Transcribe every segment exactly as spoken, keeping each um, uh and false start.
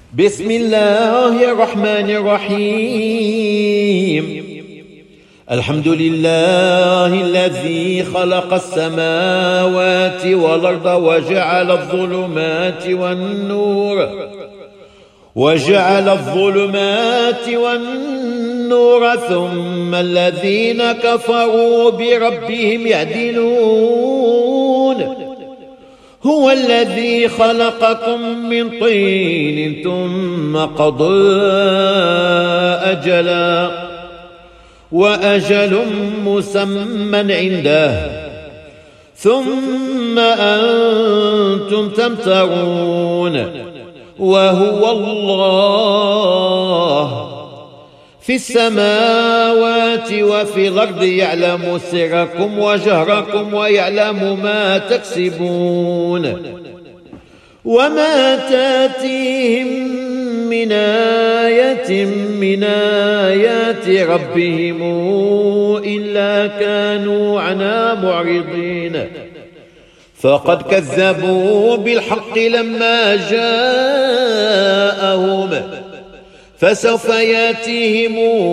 بسم الله الرحمن الرحيم. الحمد لله الذي خلق السماوات والأرض وجعل الظلمات والنور وجعل الظلمات والنور ثم الذين كفروا بربهم يعدلون. هو الذي خلقكم من طين ثم قضى أجلا وأجل مسمى عنده ثم أنتم تمترون. وهو الله في السماوات وفي الأرض يعلم سركم وجهركم ويعلم ما تكسبون. وما تاتيهم من آية من آيات ربهم إلا كانوا عنها معرضين. فقد كذبوا بالحق لما جاءهم فسوف ياتيهم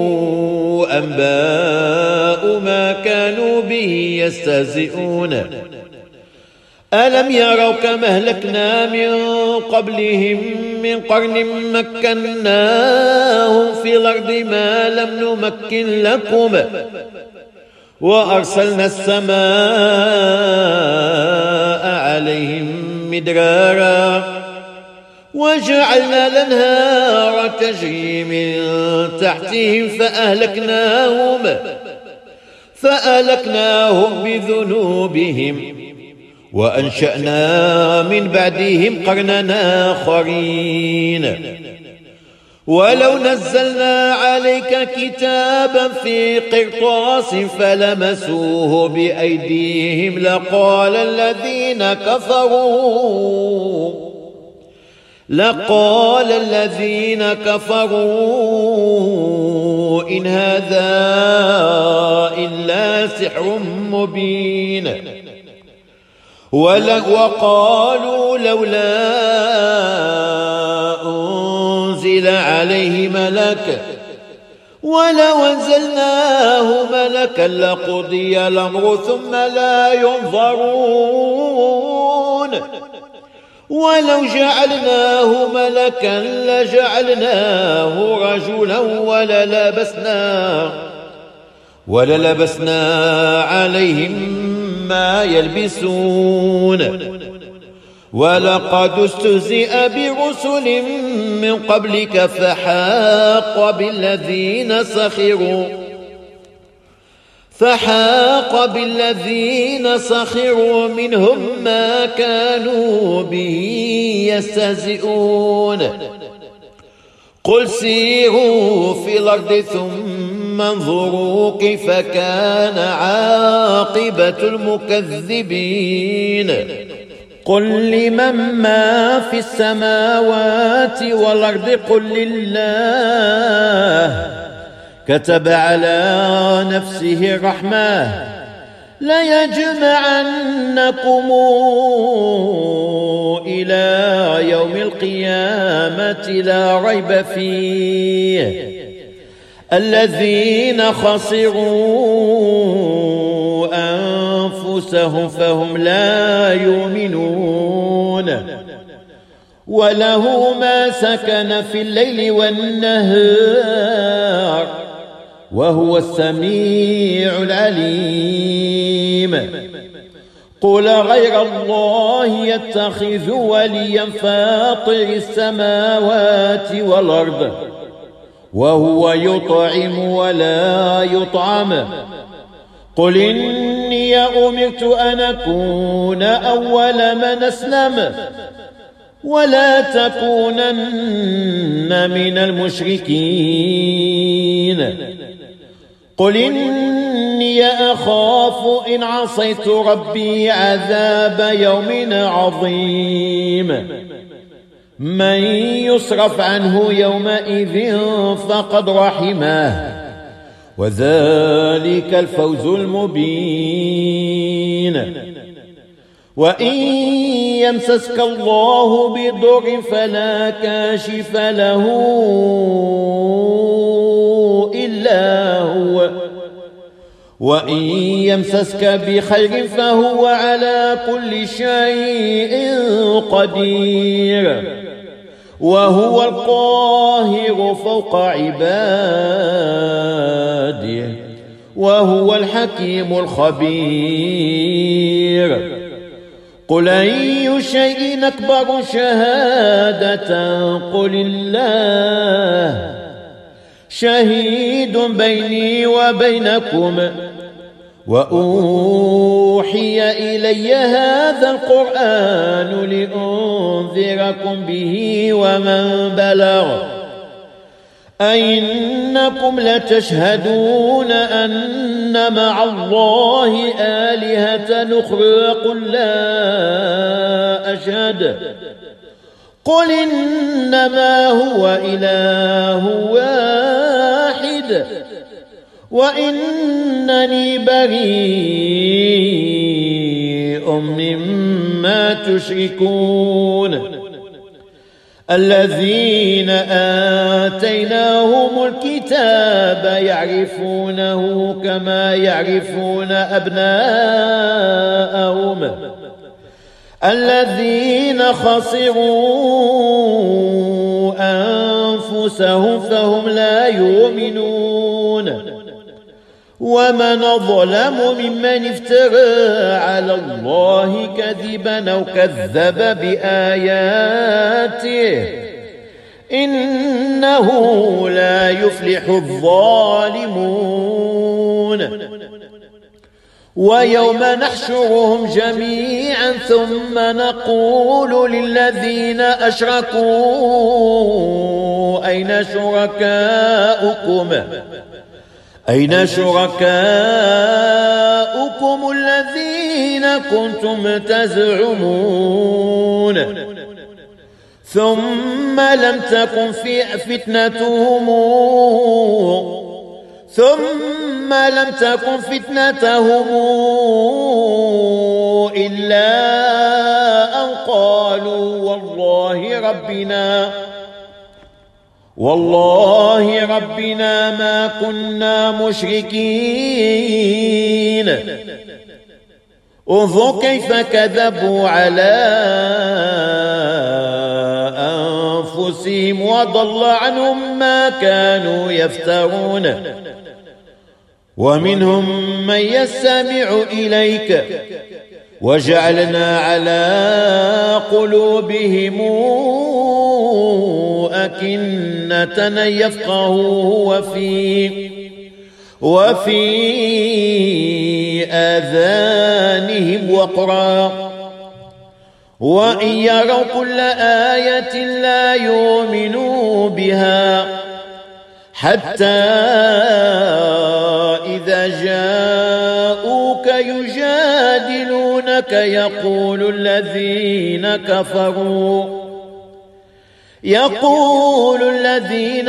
أنباء ما كانوا به يستهزئون. ألم يروا كما أهلكنا من قبلهم من قرن مكناهم في الأرض ما لم نمكن لكم وأرسلنا السماء عليهم مدرارا وجعلنا الأنهار تجري من تحتهم فأهلكناهم فأهلكناهم بذنوبهم وأنشأنا من بعدهم قرنا آخرين. ولو نزلنا عليك كتابا في قرطاس فلمسوه بأيديهم لقال الذين كفروا لقال الذين كفروا إن هذا إلا سحر مبين. وقالوا لولا أنزل عليه ملك ولو أنزلناه ملكا لقضي الأمر ثم لا ينظرون. ولو جعلناه ملكا لجعلناه رجلا وللبسنا وللبسنا عليهم ما يلبسون. ولقد استهزئ برسل من قبلك فحاق بالذين سخروا فحاق بالذين سخروا منهم ما كانوا به يستهزئون. قل سيروا في الأرض ثم انظروا كيف كان عاقبة المكذبين. قل لمن ما في السماوات والأرض قل لله كتب على نفسه الرحمة ليجمعنكم إلى يوم القيامة لا ريب فيه الذين خسروا أنفسهم فهم لا يؤمنون. وله ما سكن في الليل والنهار وهو السميع العليم. قل غير الله يتخذ وليا فاطر السماوات والأرض وهو يطعم ولا يطعم. قل إني أمرت أن أكون أول من أسلم ولا تكونن من المشركين. قل إني أخاف إن عصيت ربي عذاب يوم عظيم. من يصرف عنه يومئذ فقد رحمه وذلك الفوز المبين. وإن يمسسك الله بضر فلا كاشف له إلا هو، وإن يمسسك بخير فهو على كل شيء قدير، وهو القاهر فوق عباده، وهو الحكيم الخبير. قل أي شيء أكبر شهادة؟ قل الله شهيد بيني وبينكم، وأوحي إلي هذا القرآن لأنذركم به ومن بلغ، أئنكم لتشهدون أن مع الله آلهة أخرى؟ قل لا أشهد، قل إنما هو إله واحد وإنني بريء مما تشركون. الذين آتيناهم الكتاب يعرفونه كما يعرفون أبناءهم، الذين خسروا أنفسهم فهم لا يؤمنون. ومن ظلم ممن افترى على الله كذبا أو كذب بآياته، إنه لا يفلح الظالمون. ويوم نحشرهم جميعا ثم نقول للذين أشركوا أين شركاؤكم أين شركاؤكم الذين كنتم تزعمون، ثم لم تكن في فتنتهم ثم لم تكن فتنتهم إلا أن قالوا والله ربنا والله ربنا ما كنا مشركين. انظر كيف كذبوا على أنفسهم وضل عنهم ما كانوا يفترون. ومنهم من يستمع إليك وجعلنا على قلوبهم أكنة أن يفقهوا وفي وفي آذانهم وقرا، وإن يروا كل آية لا يؤمنوا بها، حتى إذا جاءوك يجادلونك يقول الذين كفروا يقول الذين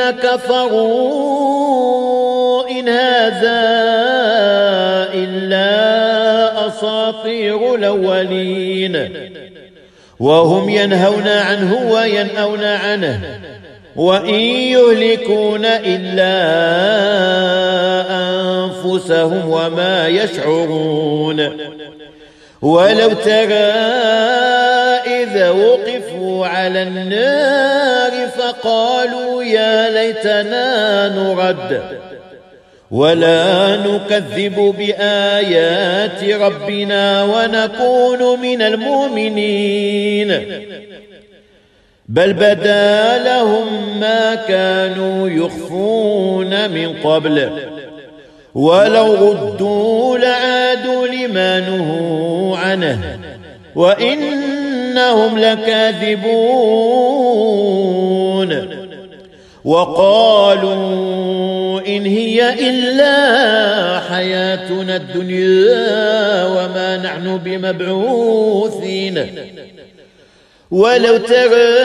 كفروا إن هذا إلا أساطير الأولين، وهم ينهون عنه وينأون عنه، وإن يهلكون إلا أنفسهم وما يشعرون. ولو ترى إذا وقفوا على النار فقالوا يا ليتنا نرد ولا نكذب بآيات ربنا ونكون من المؤمنين، بل بدا لهم ما كانوا يخفون من قبل، ولو ردوا لعادوا لما نهوا عنه وإنهم لكاذبون. وقالوا إن هي إلا حياتنا الدنيا وما نحن بمبعوثين. ولو ترى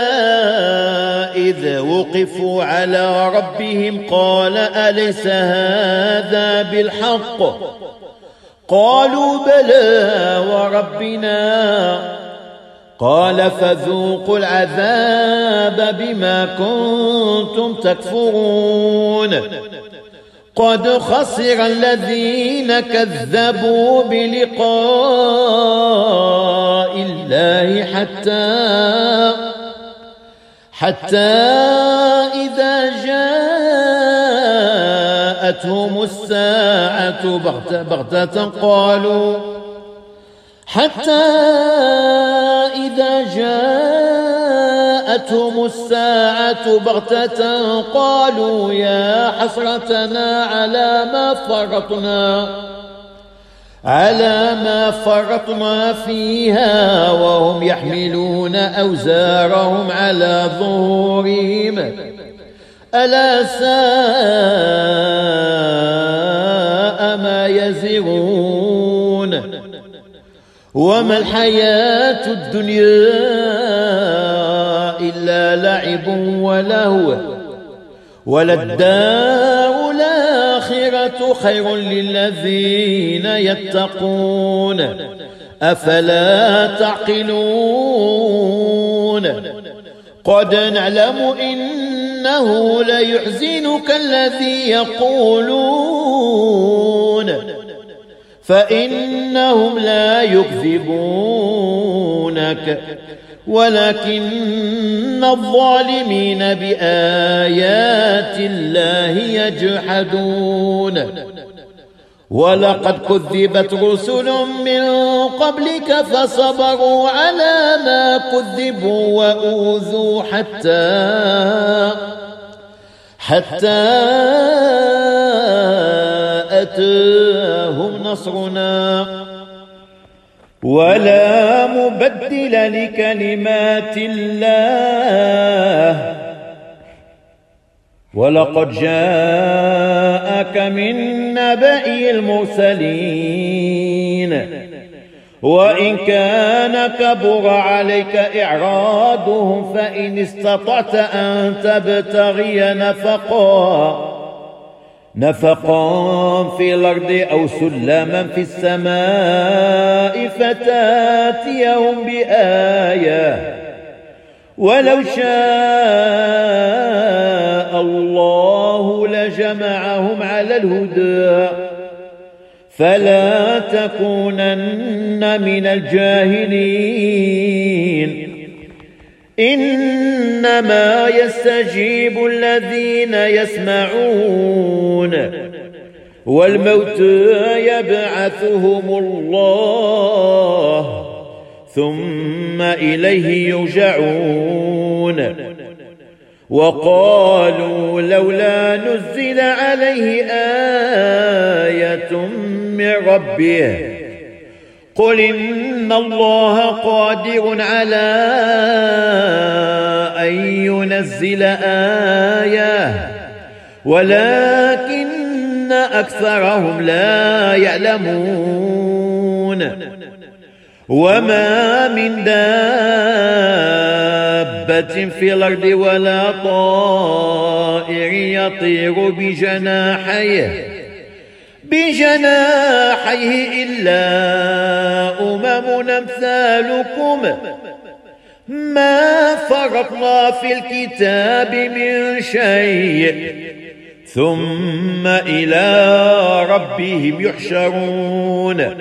إذا وقفوا على ربهم قال أليس هذا بالحق؟ قالوا بلى وربنا. قال فذوقوا العذاب بما كنتم تكفرون. قد خسر الذين كذبوا بلقاء الله حتى حتى إذا جاءتهم الساعة بغتة, بغتة قالوا حتى إذا جاءتهم الساعة بغتة قالوا يا حسرتنا على ما فرطنا على ما فرطنا فيها وهم يحملون أوزارهم على ظهورهم ألا ساء ما يزرون. وما الحياة الدنيا إلا لعب ولهو وللدار الآخرة خير للذين يتقون أفلا تعقلون. قد نعلم إنه ليحزنك الذي يقولون فإنهم لا يكذبونك ولكن الظالمين بآيات الله يجحدون. ولقد كذبت رسل من قبلك فصبروا على ما كذبوا وأوذوا حتى حتى أتاهم نصرنا ولا مبدل لكلمات الله. ولقد جاءك من نبأ المرسلين وإن كان كبر عليك إعراضهم فإن استطعت أن تبتغي نفقا نفقا في الأرض أو سلما في السماء فتاتيهم بآية ولو شاء الله لجمعهم على الهدى فلا تكونن من الجاهلين. إنما يستجيب الذين يسمعون والموتى يبعثهم الله ثم إليه يرجعون. وقالوا لولا نزل عليه آية من ربه قل إن الله قادر على أن ينزل آية ولكن أكثرهم لا يعلمون. وما من دابة في الأرض ولا طائر يطير بجناحيه بجناحيه إلا أمم أمثالكم ما فرطنا في الكتاب من شيء ثم إلى ربهم يحشرون.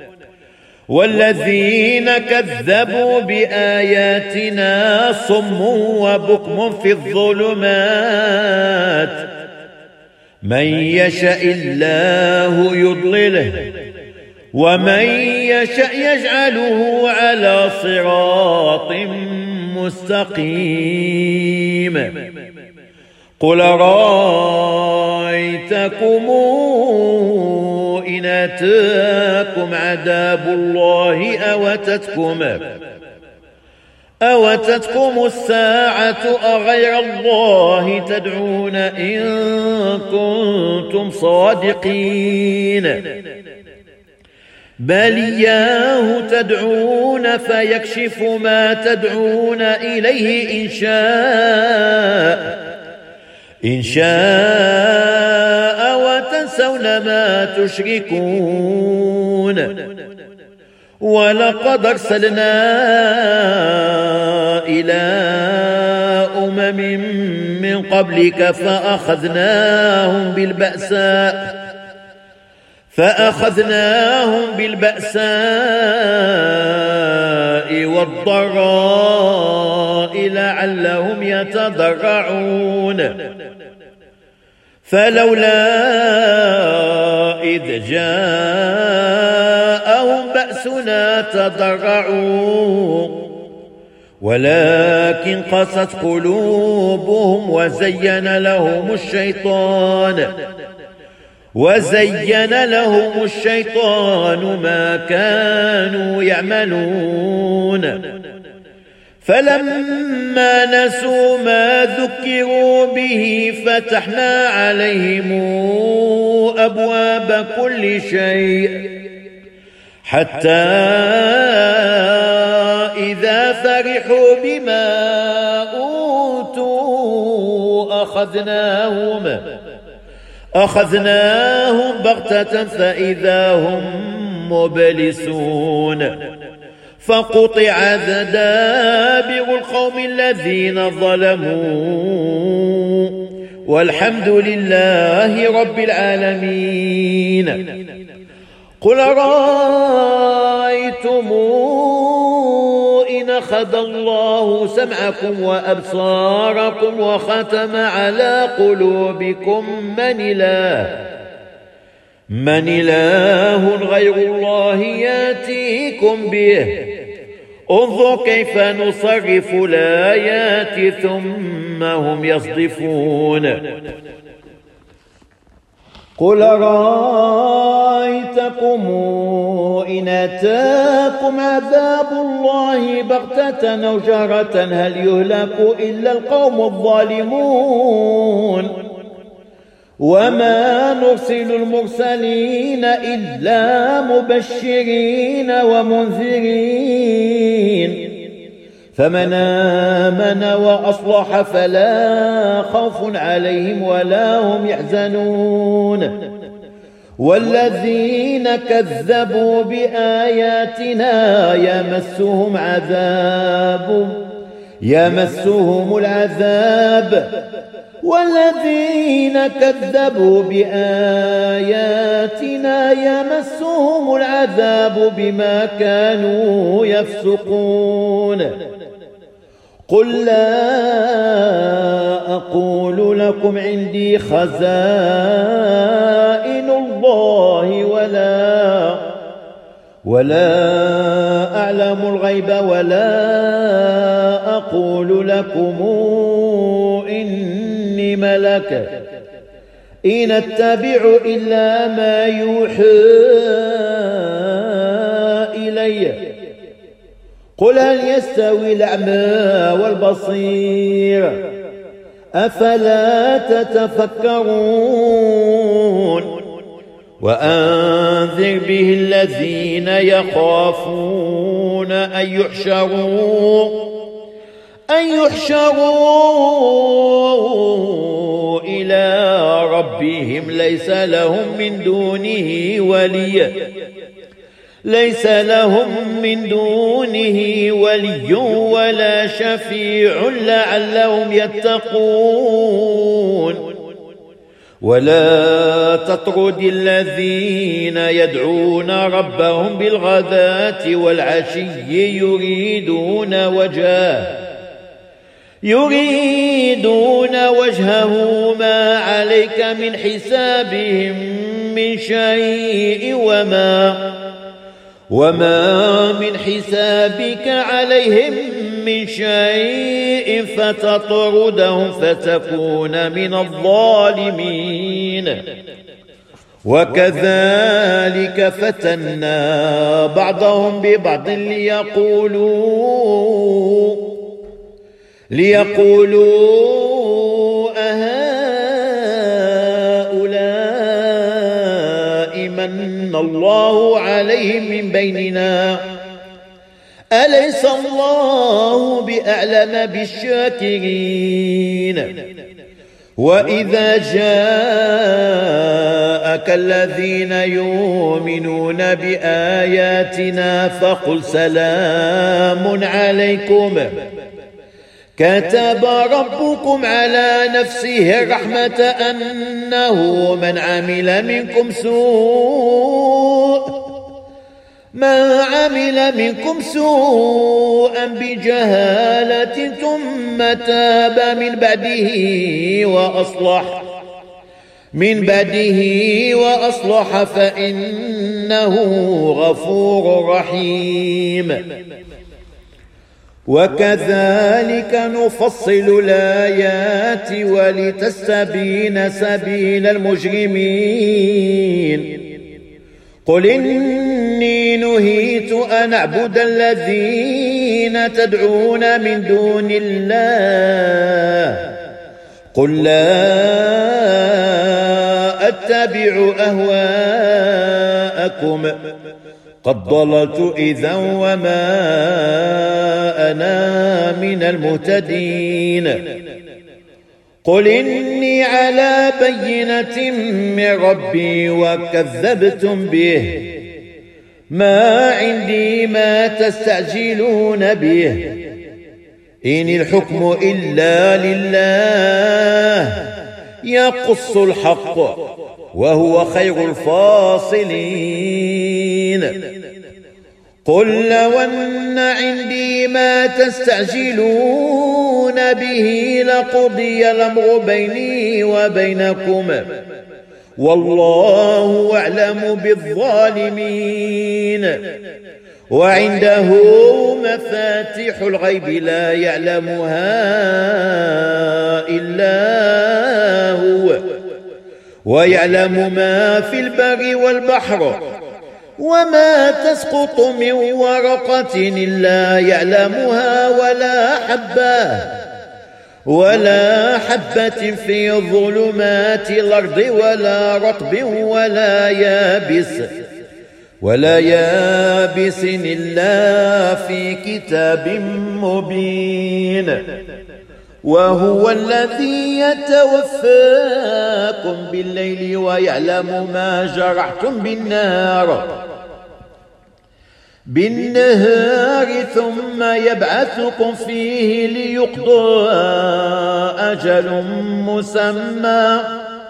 والذين كذبوا بآياتنا صم وبكم في الظلمات من يشاء الله يضلله ومن يشاء يجعله على صراط مستقيم. قل رأيتكم إن أتاكم عذاب الله أوتتكم أوتتكم الساعة أغير الله تدعون إن كنتم صادقين بل إياه تدعون فيكشف ما تدعون إليه إن شاء إن شاء وتنسون ما تشركون. ولقد أرسلنا إلى أمم من قبلك فأخذناهم بالبأساء فأخذناهم بالبأساء والضراء لعلهم يتضرعون فلولا إذ جاءهم بأسنا تضرعوا ولكن قست قلوبهم وزين لهم الشيطان وزين لهم الشيطان ما كانوا يعملون فلما نسوا ما ذكروا به فتحنا عليهم أبواب كل شيء حتى إذا فرحوا بما أوتوا أخذناهم أخذناهم بغتة فإذا هم مبلسون فقطع دابر القوم الذين ظلموا والحمد لله رب العالمين. قل رأيتم إن أخذ الله سمعكم وأبصاركم وختم على قلوبكم من إله من إله غير الله يأتيكم به انظر كيف نصرف الآيات ثم هم يصدفون. قل رأيتكم إن أتاكم عذاب الله بغتة أو جهرة هل يهلك إلا القوم الظالمون وما نرسل المرسلين إلا مبشرين ومنذرين فمن آمن وأصلح فلا خوف عليهم ولا هم يحزنون والذين كذبوا بآياتنا يمسهم عذاب يمسهم العذاب والذين كذبوا بآياتنا يمسهم العذاب بما كانوا يفسقون. قل لا أقول لكم عندي خزائن الله ولا ولا أعلم الغيب ولا أقول لكم إني ملك إن أتبع إلا ما يوحى إلي قل هل يستوي الأعمى والبصير أفلا تتفكرون. وأنذر به الذين يخافون أن يحشروا أن يحشروا إلى ربهم ليس لهم من دونه ولي ليس لهم من دونه ولي ولا شفيع لعلهم يتقون. ولا تطرد الذين يدعون ربهم بالغداة والعشي يريدون وجهه يريدون وجهه ما عليك من حسابهم من شيء وما وما من حسابك عليهم من شيء فتطردهم فتكون من الظالمين. وكذلك فتنا بعضهم ببعض ليقولوا ليقولوا أهؤلاء من الله عليهم من بيننا أليس الله بأعلم بالشاكرين. وإذا جاءك الذين يؤمنون بآياتنا فقل سلام عليكم كتب ربكم على نفسه الرحمة أنه من عمل منكم سوء من عمل منكم سوءا بجهالة ثم تاب من بعده وأصلح من بعده وأصلح فإنه غفور رحيم. وكذلك نفصل الآيات ولتستبين سبيل المجرمين. قل إني نهيت أن أعبد الذين تدعون من دون الله قل لا أتبع أهواءكم قد ضللت إذا وما أنا من المهتدين. قل إني على بينة من ربي وكذبتم به ما عندي ما تستعجلون به إن الحكم إلا لله يقص الحق وهو خير الفاصلين. قل لو أن عندي ما تستعجلون به لقضي الأمر بيني وبينكم والله أعلم بالظالمين. وعنده مفاتيح الغيب لا يعلمها إلا هو ويعلم ما في البر والبحر وما تسقط من ورقة إلا يعلمها ولا حبة ولا حبة في ظلمات الأرض ولا رطب ولا يابس ولا يابس إلا في كتاب مبين. وهو الذي يتوفاكم بالليل ويعلم ما جرحتم بالنهار بالنهار ثم يبعثكم فيه ليقضى أجل مسمى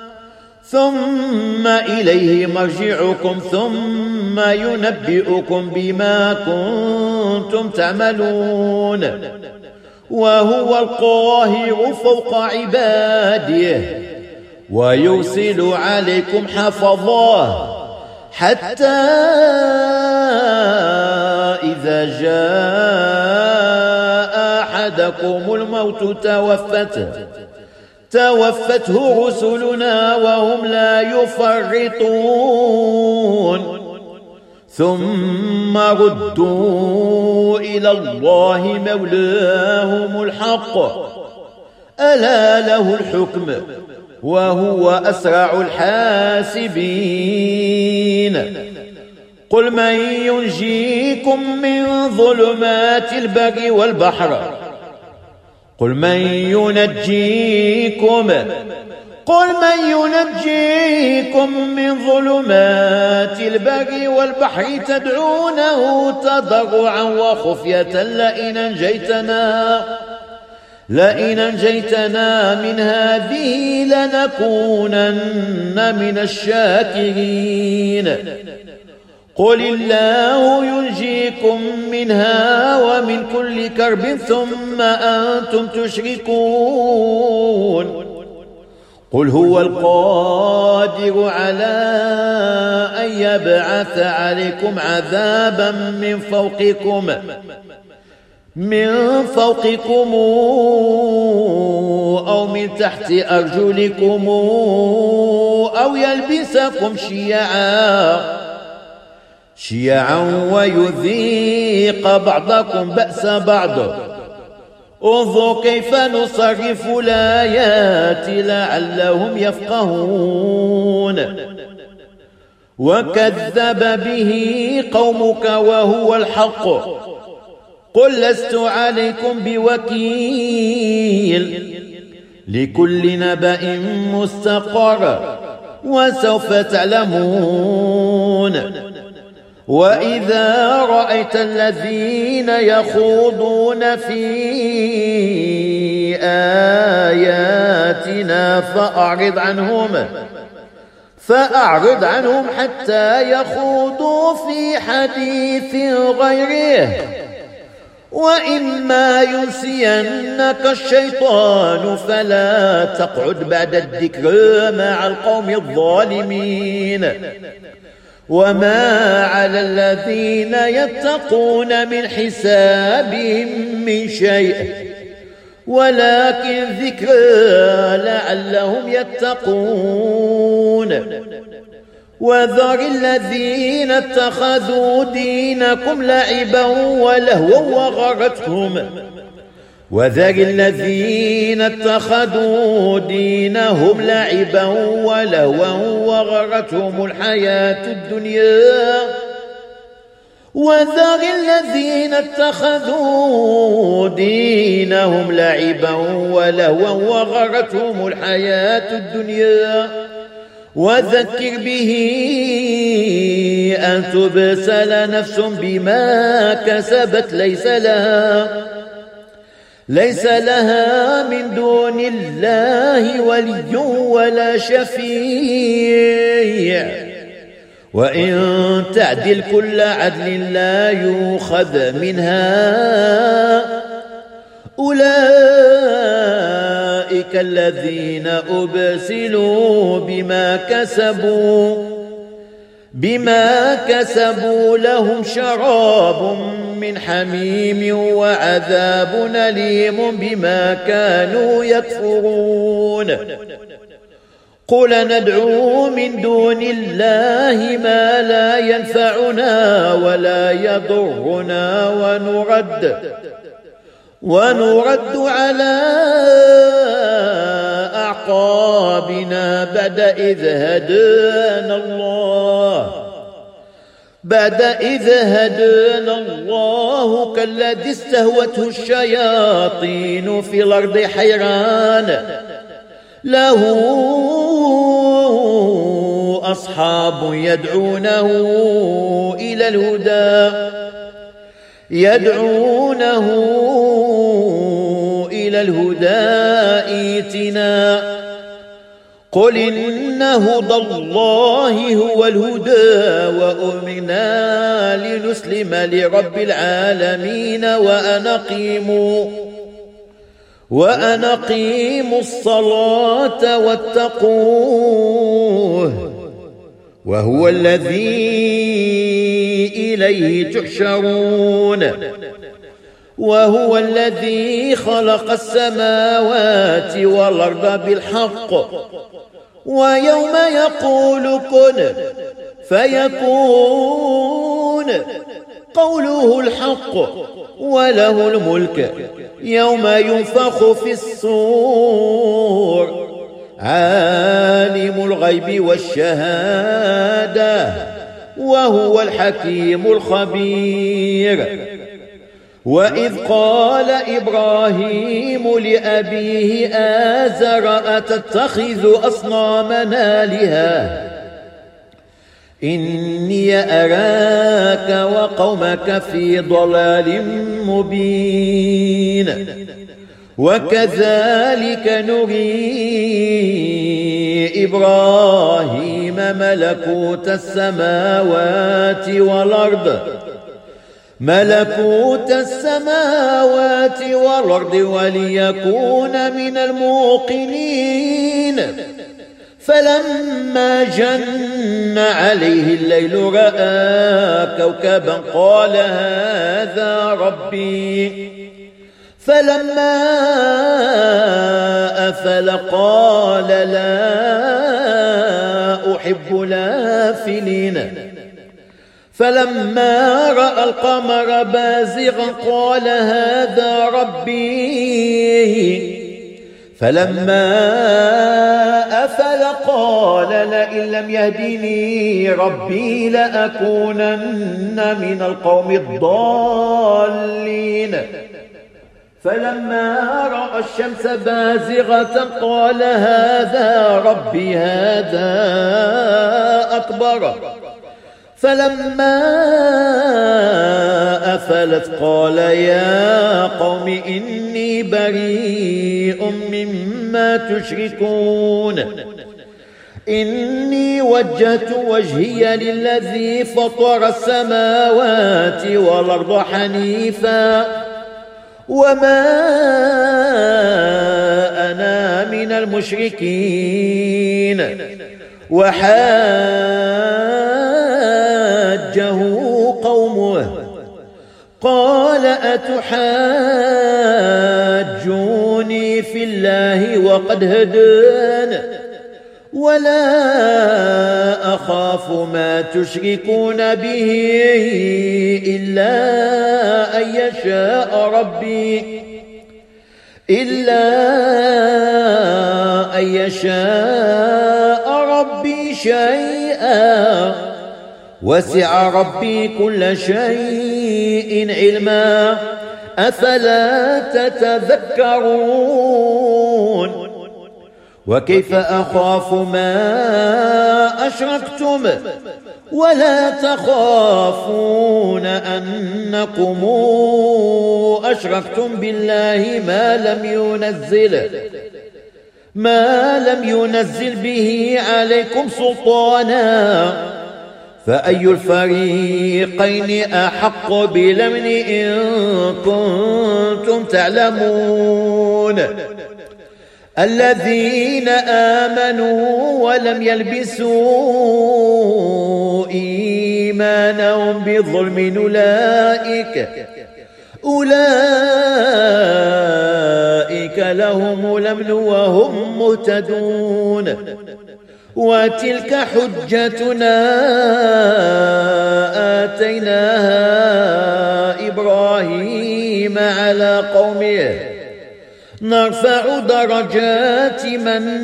ثم إليه مرجعكم ثم ينبئكم بما كنتم تعملون. وهو القاهر فوق عباده ويرسل عليكم حفظاه حتى إذا جاء أحدكم الموت توفته توفته رسلنا وهم لا يفرطون ثم ردوا إلى الله مولاهم الحق ألا له الحكم وهو أسرع الحاسبين. قل من ينجيكم من ظلمات البر والبحر قل من ينجيكم قل من ينجيكم من ظلمات البر والبحر تدعونه تضرعا وخفية لئن أنجيتنا لئن أنجيتنا من هذه لنكونن من الشاكرين. قل الله ينجيكم منها ومن كل كرب ثم أنتم تشركون. قل هو القادر على أن يبعث عليكم عذابا من فوقكم من فوقكم أو من تحت أرجلكم أو يلبسكم شيعا شيعا ويذيق بعضكم بأس بعض. انظر كيف نصرف الآيات لعلهم يفقهون. وكذب به قومك وهو الحق قل لست عليكم بوكيل لكل نبأ مستقر وسوف تعلمون. وإذا رأيت الذين يخوضون في آياتنا فأعرض عنهم فأعرض عنهم حتى يخوضوا في حديث غيره، وإما ينسينك الشيطان فلا تقعد بعد الذكر مع القوم الظالمين. وما على الذين يتقون من حسابهم من شيء ولكن ذكرى لعلهم يتقون. وذر الذين اتخذوا دينكم لعبا ولهوا وغرتهم وذر الذين اتخذوا دينهم لعبا ولهوا وغرتهم الحياة الدنيا وذر الذين اتخذوا دينهم لعبا ولهوا وغرتهم الحياة الدنيا وذكر به أن تبسل نفس بما كسبت ليس لها ليس لها من دون الله ولي ولا شفيع، وإن تعدل كل عدل لا يؤخذ منها. أولئك الذين أبسلوا بما كسبوا بما كسبوا لهم شراب من حميم وعذاب أليم بما كانوا يكفرون. قل ندعو من دون الله ما لا ينفعنا ولا يضرنا ونرد ونرد على أعقابنا بعد إذ هدانا الله بعد إذ هدانا الله كالذي استهوته الشياطين في الأرض حيران له أصحاب يدعونه إلى الهدى يدعونه إلى الهدى ائتنا. قل إن هدى الله هو الهدى وأمرنا لنسلم لرب العالمين وأن أقيموا وأن أقيموا الصلاة واتقوه وهو الذي إليه تحشرون. وهو الذي خلق السماوات والأرض بالحق ويوم يقول كن فيكون قوله الحق وله الملك يوم ينفخ في الصور عالم الغيب والشهادة وهو الحكيم الخبير. وإذ قال إبراهيم لأبيه آزر أتتخذ أصنامنا آلهة إني أراك وقومك في ضلال مبين. وكذلك نري إبراهيم ملكوت السماوات والأرض ملكوت السماوات والأرض وليكون من الموقنين. فلما جن عليه الليل رأى كوكبا قال هذا ربي فلما أفل قال لا أحب الآفلين. فلما رأى القمر بازغا قال هذا ربي فلما أفل قال لئن لم يهدني ربي لأكونن من القوم الضالين. فلما رأى الشمس بازغة قال هذا ربي هذا أكبر. فلما أفلت قال يا قوم إني بريء مما تشركون إني وجهت وجهي للذي فطر السماوات والأرض حنيفا وما أنا من المشركين. وحاجه قومه قال أتحاجوني في الله وقد هدان ولا أخاف ما تشركون به إلا أن يشاء ربي إلا أن يشاء ربي شيئا وسع ربي كل شيء علما أفلا تتذكرون. وكيف أخاف ما أشركتم ولا تخافون أنكم أشركتم بالله ما لم ينزل ما لم ينزل به عليكم سلطانا فأي الفريقين أحق بالأمن إن كنتم تعلمون. الذين آمنوا ولم يلبسوا إيمانهم بظلم أولئك أولئك لهم الأمن وهم مهتدون. وتلك حجتنا آتيناها إبراهيم على قومه نرفع درجات من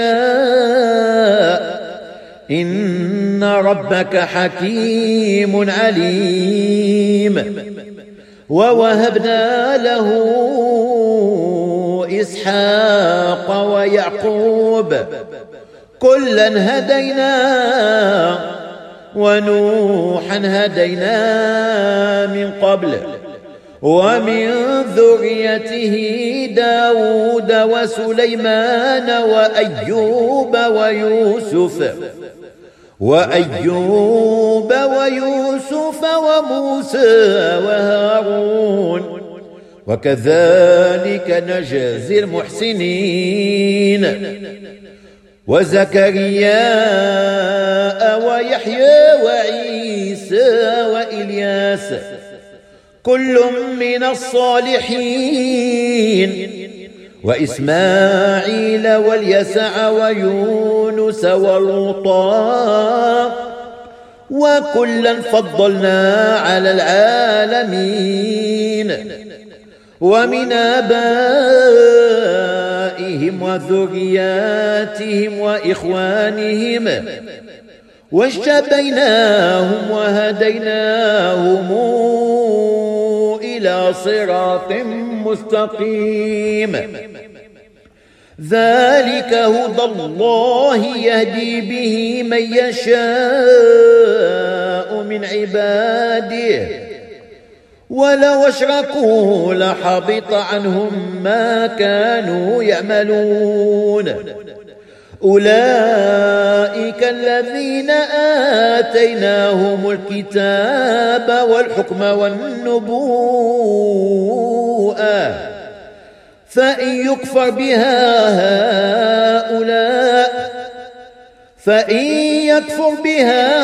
نشاء إن ربك حكيم عليم. ووهبنا له إسحاق ويعقوب كلا هدينا ونوحا هدينا من قبل ومن ذريته داود وسليمان وأيوب ويوسف وأيوب ويوسف وموسى وهارون وكذلك نجزي المحسنين. وزكريا ويحيى وعيسى وإلياس كل من الصالحين وإسماعيل واليسع ويونس ولوطا وكلا فضلنا على العالمين. ومن آبائهم وذرياتهم وإخوانهم واجتبيناهم وهديناهم إلى صراط مستقيم. ذلك هدى الله يهدي به من يشاء من عباده ولو أشركوا لحبط عنهم ما كانوا يعملون. أولئك الذين آتيناهم الكتاب والحكم والنبوءة فإن يكفر بها هؤلاء فإن يكفر بها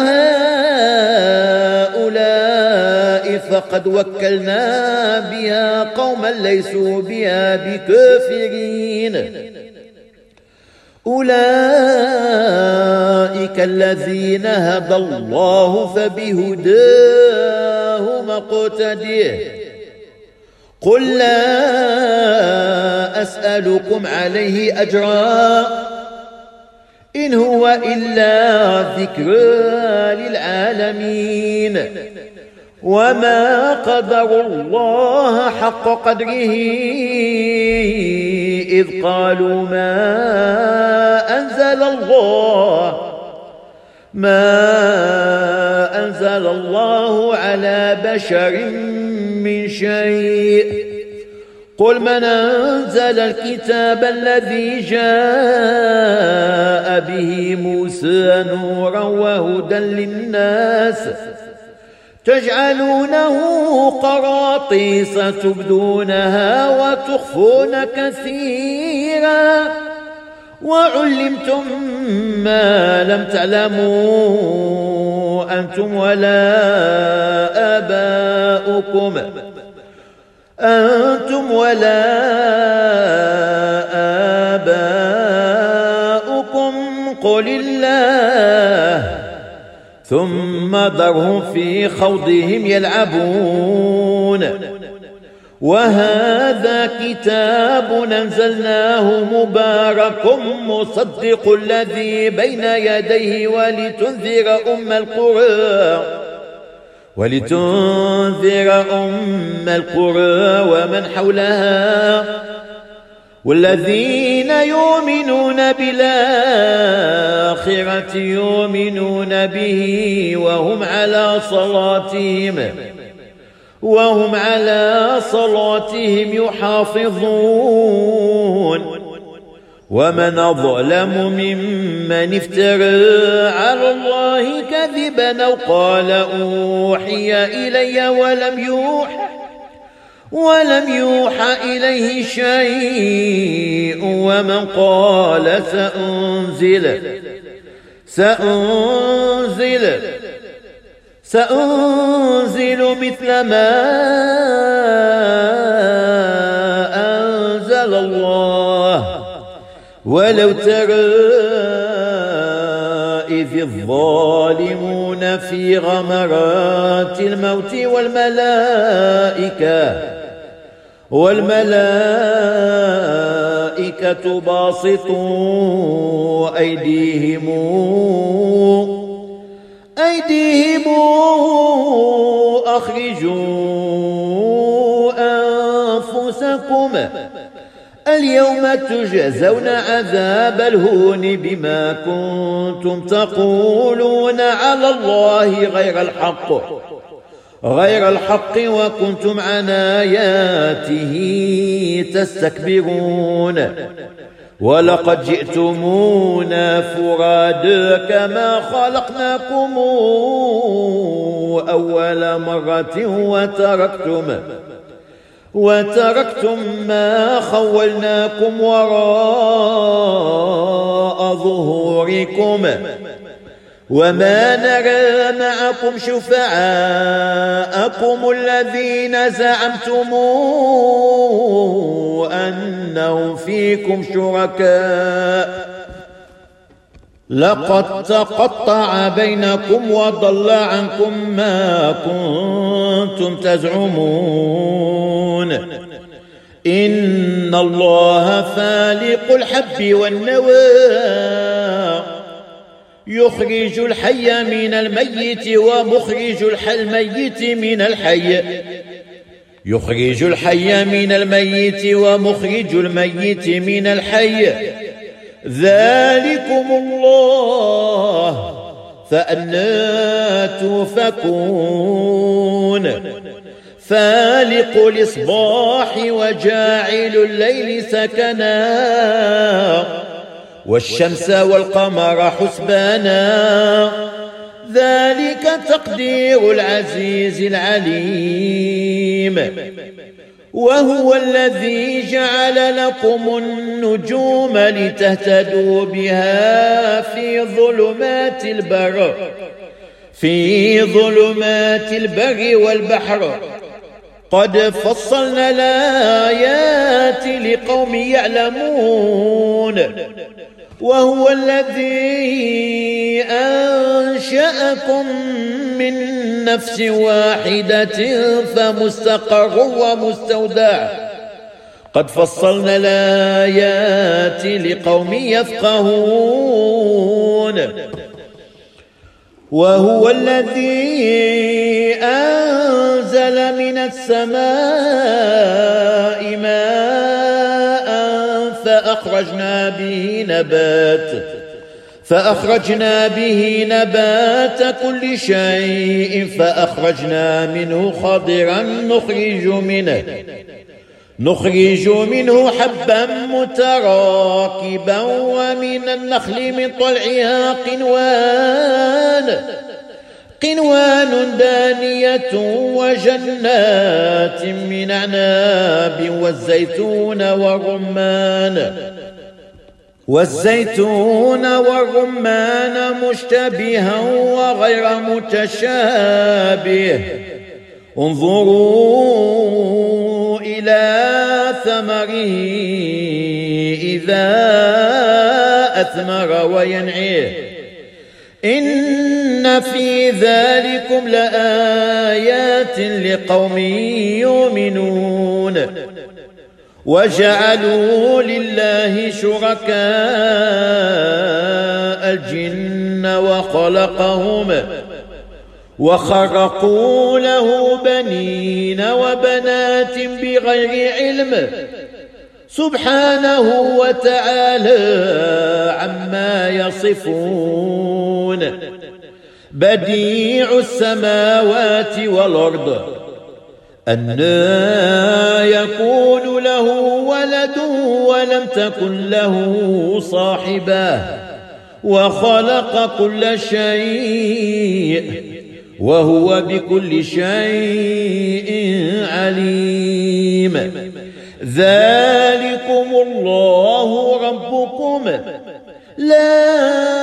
هؤلاء فقد وكلنا بها قوما ليسوا بها بكافرين. أولئك الذين هدى الله فبهداه مقتده. قل لا أسألكم عليه أجرا إن هو إلا ذكر للعالمين. وما قدروا الله حق قدره إذ قالوا ما أنزل الله ما أنزل الله على بشر من شيء قل من أنزل الكتاب الذي جاء به موسى نورا وهدى للناس تجعلونه قراطيس تبدونها وتخفون كثيرا وعلمتم ما لم تعلموا أنتم ولا آباؤكم أنتم ولا آباؤكم قل الله ثم ذرهم في خوضهم يلعبون وهذا كتاب أنزلناه مبارك مصدق الذي بين يديه ولتنذر أم القرى ولتنذر أم القرى ومن حولها والذين يؤمنون بالآخرة يؤمنون به وهم على صلاتهم وهم على صلاتهم يحافظون ومن أظلم ممن افترى على الله كذبا أو قال أوحي إلي ولم يوحى ولم يوحى إليه شيء ومن قال سأنزل سأنزل سأنزل مثل ما أنزل الله ولو ترى إذ الظالمون في غمرات الموت والملائكة والملائكة باسطوا أيديهم أيديهم أخرجوا أنفسكم اليوم تجزون عذاب الهون بما كنتم تقولون على الله غير الحق غير الحق وكنتم عن آياته تستكبرون ولقد جئتمونا فرادا كما خلقناكم أول مرة وتركتم وتركتم ما خولناكم وراء ظهوركم وما نرى معكم شفعاءكم الذين زعمتم أنهم فيكم شركاء لقد تقطع بينكم وضل عنكم ما كنتم تزعمون إن الله فالق الحب والنوى يخرج الحي من الميت ومخرج الميت من الحي يخرج الحي من الميت ومخرج الميت من الحي ذلكم الله فأنى توفكون فالق الإصباح وجاعل الليل سكنا والشمس والقمر حسبانا ذلك تقدير العزيز العليم وهو الذي جعل لكم النجوم لتهتدوا بها في ظلمات البر في ظلمات البر والبحر قد فصلنا الآيات لقوم يعلمون وهو الذي أنشأكم من نفس واحدة فمستقر ومستودع قد فصلنا الآيات لقوم يفقهون وهو الذي أنشأكم أنزل من السماء ماء فأخرجنا به نبات فأخرجنا به نبات كل شيء فأخرجنا منه خضرا نخرج منه نخرج منه حبا متراكبا ومن النخل من طلعها قنوان قنوان دانية وجنات من أعناب والزيتون والرمان والزيتون والرمان مشتبها وغير متشابه انظروا إلى ثمره إذا أثمر وينعيه إن في ذلكم لآيات لقوم يؤمنون وجعلوا لله شركاء الجن وخلقهم وخرقوا له بنين وبنات بغير علم سبحانه وتعالى عما يصفون بديع السماوات والأرض أنى يكون له ولد ولم تكن له صاحبة وخلق كل شيء وهو بكل شيء عليم ذلكم الله ربكم لا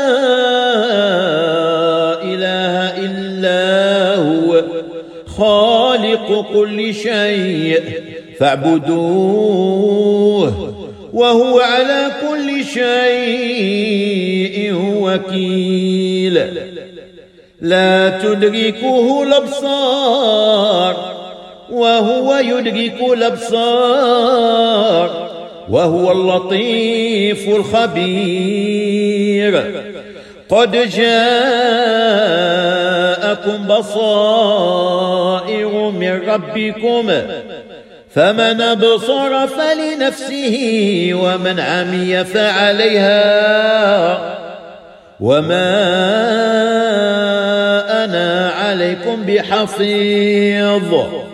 إله إلا هو خالق كل شيء فاعبدوه وهو على كل شيء وكيل لا تدركه الأبصار وهو يدرك الأبصار وهو اللطيف الخبير قد جاءكم بصائر من ربكم فمن أبصر فلنفسه ومن عمي فعليها وما أنا عليكم بحفيظ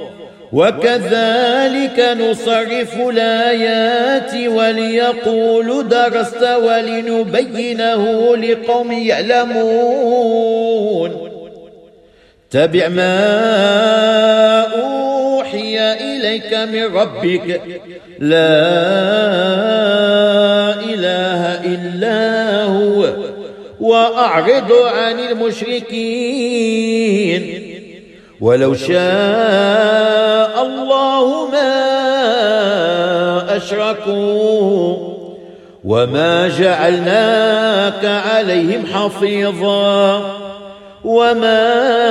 وكذلك نصرف الآيات وليقولوا درست ولنبينه لقوم يعلمون تبع ما أوحي إليك من ربك لا إله إلا هو وأعرض عن المشركين ولو شاء الله ما أشركوا وما جعلناك عليهم حفيظا وما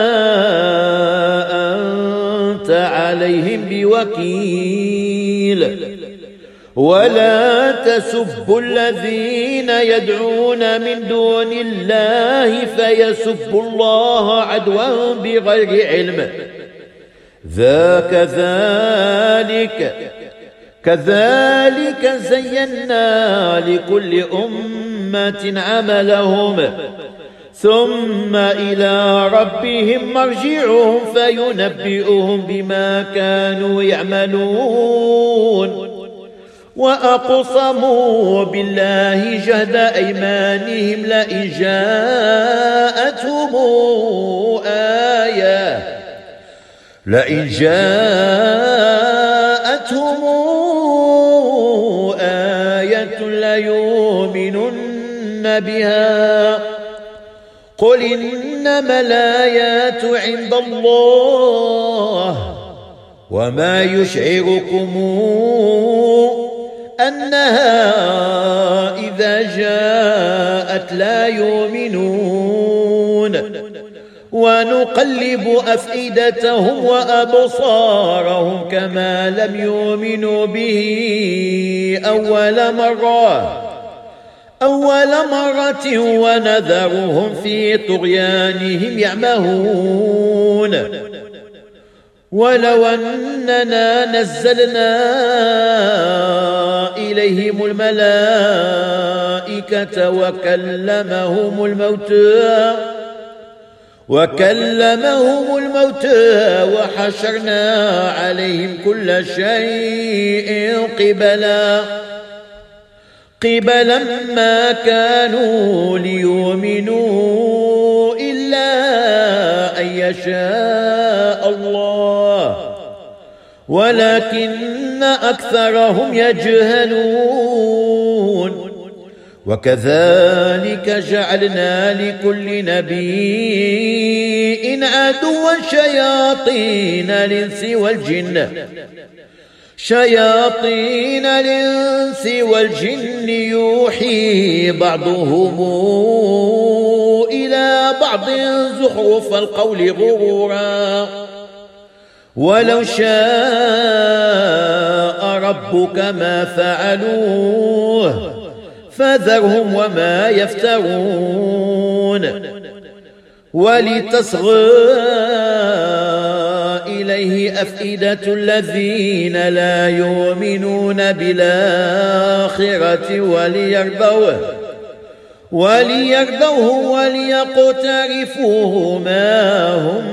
أنت عليهم بوكيل ولا تسبوا الذين يدعون من دون الله فيسبوا الله عدوا بغير علم ذاك ذلك كذلك زينا لكل أمة عملهم ثم إلى ربهم مرجعهم فينبئهم بما كانوا يعملون وأقسموا بالله جهد أيمانهم لئن جاءتهم آية لئن جاءتهم آية ليؤمنن بها قل إنما الآيات عند الله وما يشعركم أنها إذا جاءت لا يؤمنون ونقلب أفئدتهم وأبصارهم كما لم يؤمنوا به أول مرة أول مرة ونذرهم في طغيانهم يعمهون ولو أننا نزلنا إليهم الملائكة وكلمهم الموتى وكلمهم الموتى وحشرنا عليهم كل شيء قبلا قبلا ما كانوا ليؤمنوا إلا أن يشاء الله ولكن أكثرهم يجهلون. وكذلك جعلنا لكل نبي عدوا شياطين الإنس والجن شياطين الإنس والجن يوحي بعضهم إلى بعض زخرف القول غرورا ولو شاء ربك ما فعلوه فذرهم وما يفترون. ولتصغى إليه أفئدة الذين لا يؤمنون بالآخرة وليرضوه وليرضوه وليقترفوه ما هم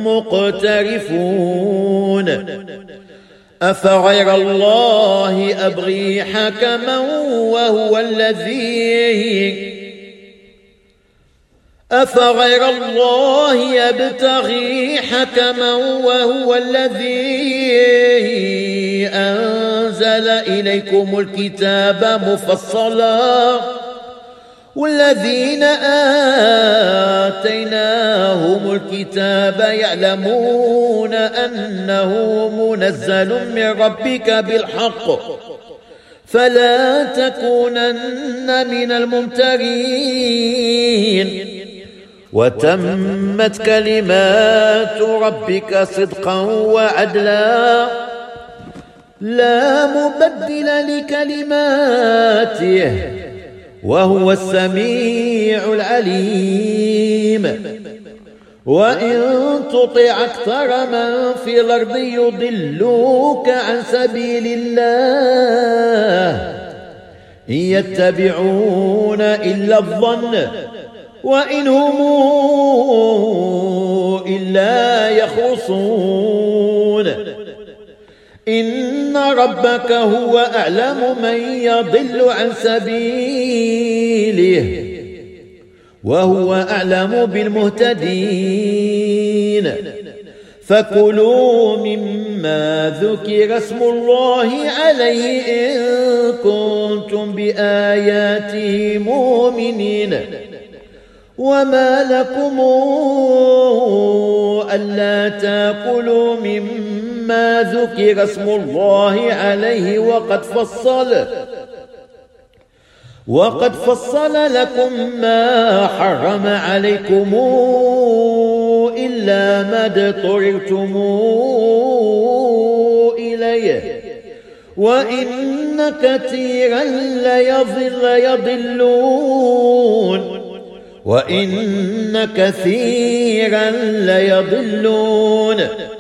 مقترفون. أفغير الله أبغي حكما وهو الذي أفغير الله يبتغي حكما وهو الذي أنزل إليكم الكتاب مفصلا والذين آتيناهم الكتاب يعلمون أنه منزل من ربك بالحق فلا تكونن من الممترين. وتمت كلمات ربك صدقا وعدلا لا مبدل لكلماته وهو السميع العليم. وإن تطع أكثر من في الأرض يضلوك عن سبيل الله إن يتبعون إلا الظن وإن هم إلا يخرصون. إن ربك هو أعلم من يضل عن سبيله وهو أعلم بالمهتدين. فكلوا مما ذكر اسم الله عليه إن كنتم بآياته مؤمنين. وما لكم ألا تأكلوا مما ذكر اسم الله عليه وقد فصل وقد فصل لكم ما حرم عليكم إلا ما اضطررتم إليه وإن كثيرا ليضل يضلون وإن كثيرا ليضلون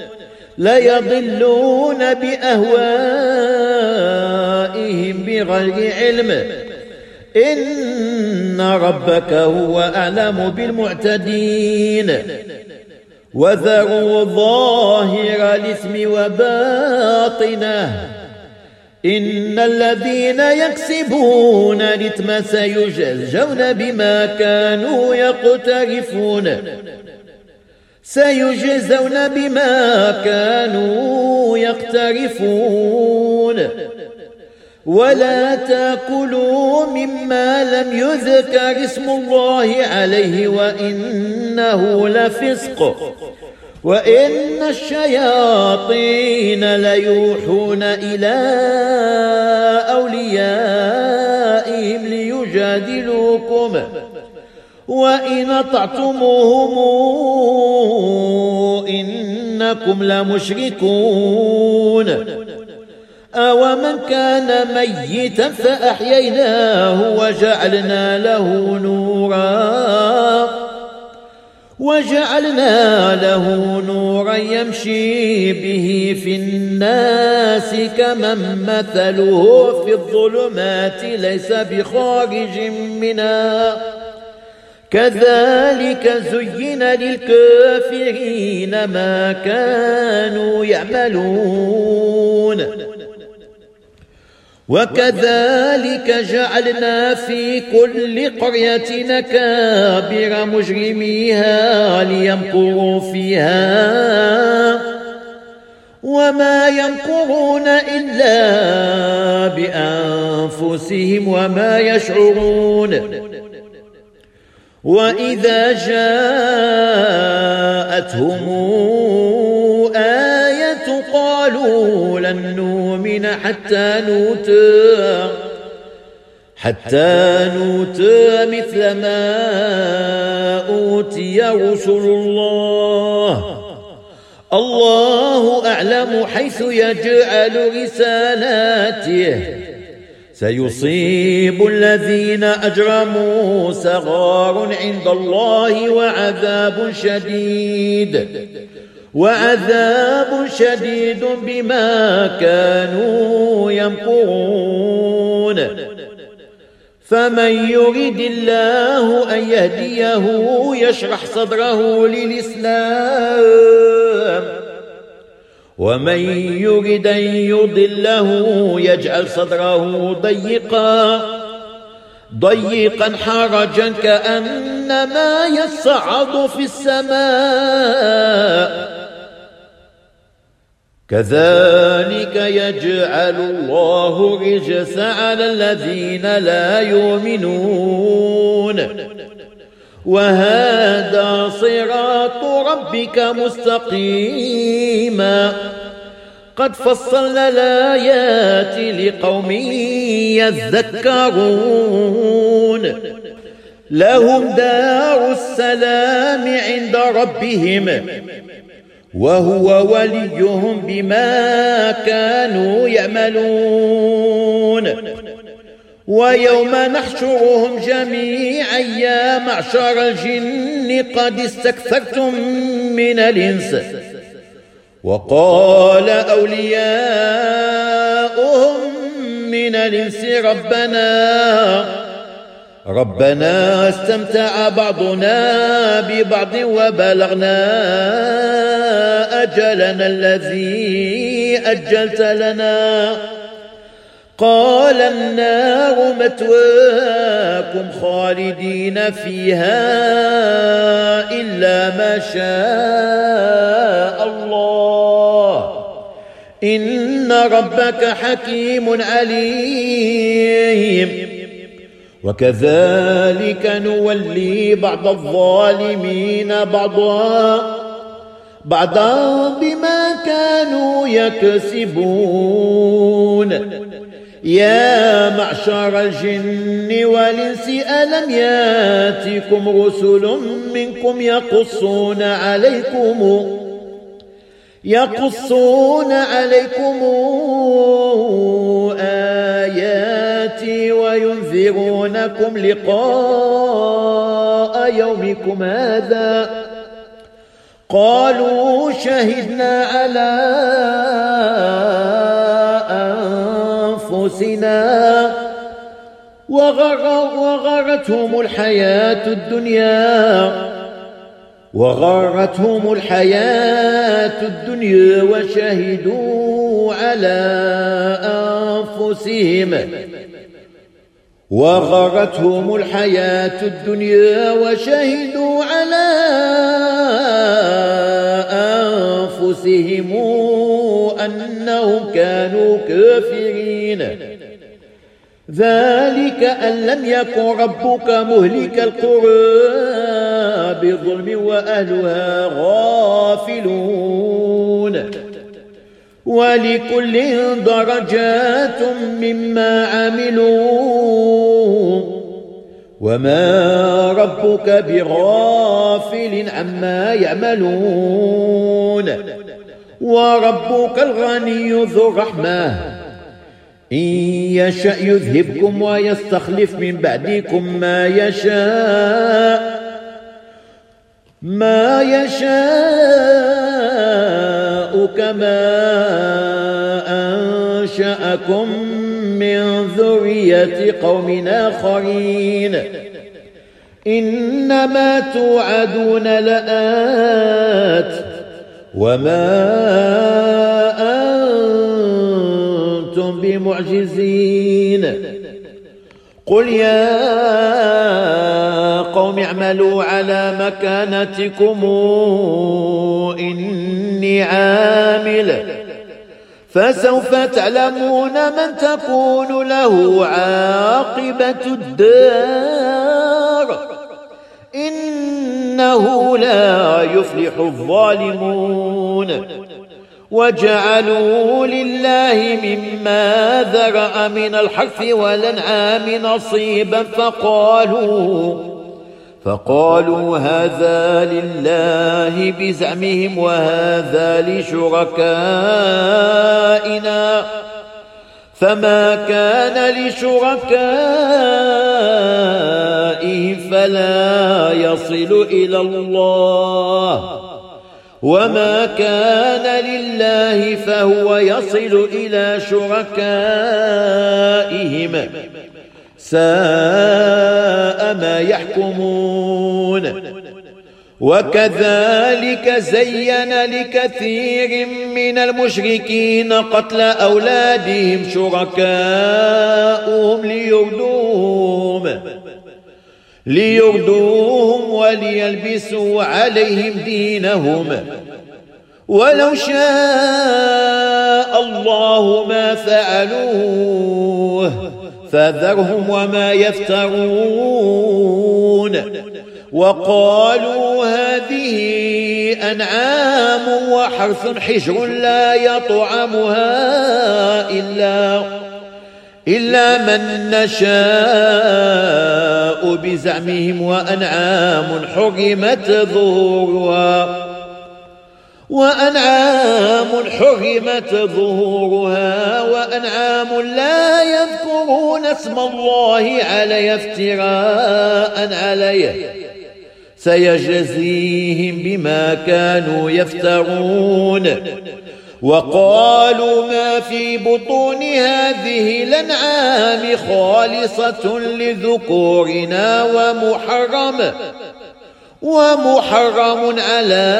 ليضلون بأهوائهم بغير علم. إن ربك هو أعلم بالمعتدين. وذروا ظاهر الإثم وباطنه إن الذين يكسبون الإثم سيجزون بما كانوا يقترفون سيجزون بما كانوا يقترفون. ولا تأكلوا مما لم يذكر اسم الله عليه وإنه لفسق وإن الشياطين ليوحون إلى أوليائهم ليجادلوكم وإن أطعتموهم إنكم لمشركون. أومن كان ميتا فأحييناه وجعلنا له نورا وجعلنا له نورا يمشي به في الناس كمن مثله في الظلمات ليس بخارج منها كذلك زين للكافرين ما كانوا يعملون وكذلك جعلنا في كل قرية أكابر مجرميها ليمكروا فيها وما يمكرون إلا بأنفسهم وما يشعرون وإذا جاءتهم آية قالوا لن نؤمن حتى نؤتى حتى نؤتى مثل ما أوتي رسل الله الله أعلم حيث يجعل رسالاته سيصيب الذين أجرموا صغار عند الله وعذاب شديد وعذاب شديد بما كانوا يمكرون فمن يرد الله أن يهديه يشرح صدره للإسلام ومن يرد أن يضله يجعل صدره ضيقا ضيقا حرجا كأنما يصعد في السماء كذلك يجعل الله الرجس على الذين لا يؤمنون وهذا صراط ربك مستقيما قد فصلنا الآيات لقوم يذكرون لهم دار السلام عند ربهم وهو وليهم بما كانوا يعملون ويوم نحشرهم جميعا يا معشر الجن قد استكثرتم من الإنس وقال أولياؤهم من الإنس ربنا ربنا استمتع بعضنا ببعض وبلغنا أجلنا الذي أجلت لنا قال النار مثواكم خالدين فيها إلا ما شاء الله إن ربك حكيم عليم وكذلك نولي بعض الظالمين بعضا بعضا بما كانوا يكسبون يا معشر الجن والإنس ألم ياتكم رسل منكم يقصون عليكم يقصون عليكم آياتي وينذرونكم لقاء يومكم هذا قالوا شهدنا على أنفسنا وغر وغرتهم الحياة الدنيا وغرتهم الحياة الدنيا وشهدوا على أنفسهم وغرتهم الحياة الدنيا وشهدوا على أنفسهم أنهم كانوا كافرين ذلك أن لم يكن ربك مهلك القرى بظلم وأهلها غافلون ولكل درجات مما عملوا وما ربك بغافل عما يعملون وربك الغني ذو الرحمة إن يشأ يذهبكم ويستخلف من بعدكم ما يشاء ما يشاء كما أنشأكم من ذرية قوم آخرين إنما توعدون لآت وما أنتم بمعجزين قل يا قوم اعملوا على مكانتكم إني عامل فسوف تعلمون من تكون له عاقبة الدار إنه لا يفلح الظالمون وجعلوا لله مما ذرأ من الحرث والأنعام نصيبا فقالوا فقالوا هذا لله بزعمهم وهذا لشركائنا فما كان لشركائهم فلا يصل إلى الله وما كان لله فهو يصل إلى شركائهم ساء ما يحكمون وكذلك زين لكثير من المشركين قتل أولادهم شركاؤهم ليردوهم ليردوهم وليلبسوا عليهم دينهم ولو شاء الله ما فعلوه فذرهم وما يفترون وقالوا هذه أنعام وحرث حجر لا يطعمها إلا إلا من نشاء بزعمهم وأنعام حرمت ظهورها وأنعام حرمت ظهورها وأنعام لا يذكرون اسم الله عليه افتراء عليه سيجزيهم بما كانوا يفترون وقالوا ما في بطون هذه الأنعام خالصة لذكورنا ومحرم ومحرم على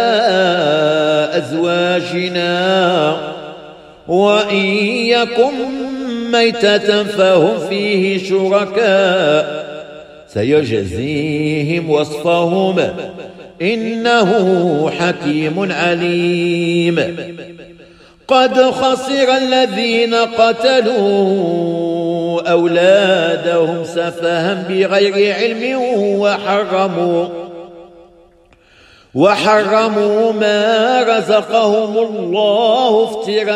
أزواجنا وإن يكن ميتة فهم فيه شركاء سيجزيهم وصفهم إنه حكيم عليم قد خسر الذين قتلوا أولادهم سفها بغير علم وحرموا وحرموا ما رزقهم الله